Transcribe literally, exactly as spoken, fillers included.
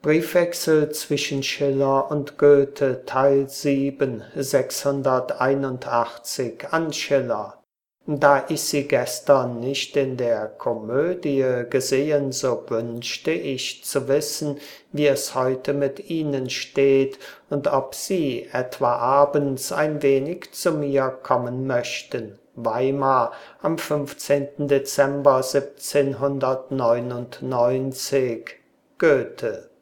Briefwechsel zwischen Schiller und Goethe, Teil sieben, sechshunderteinundachtzig an Schiller. Da ich Sie gestern nicht in der Komödie gesehen, so wünschte ich zu wissen, wie es heute mit Ihnen steht und ob Sie etwa abends ein wenig zu mir kommen möchten. Weimar am fünfzehnten Dezember siebzehnhundertneunundneunzig. Goethe.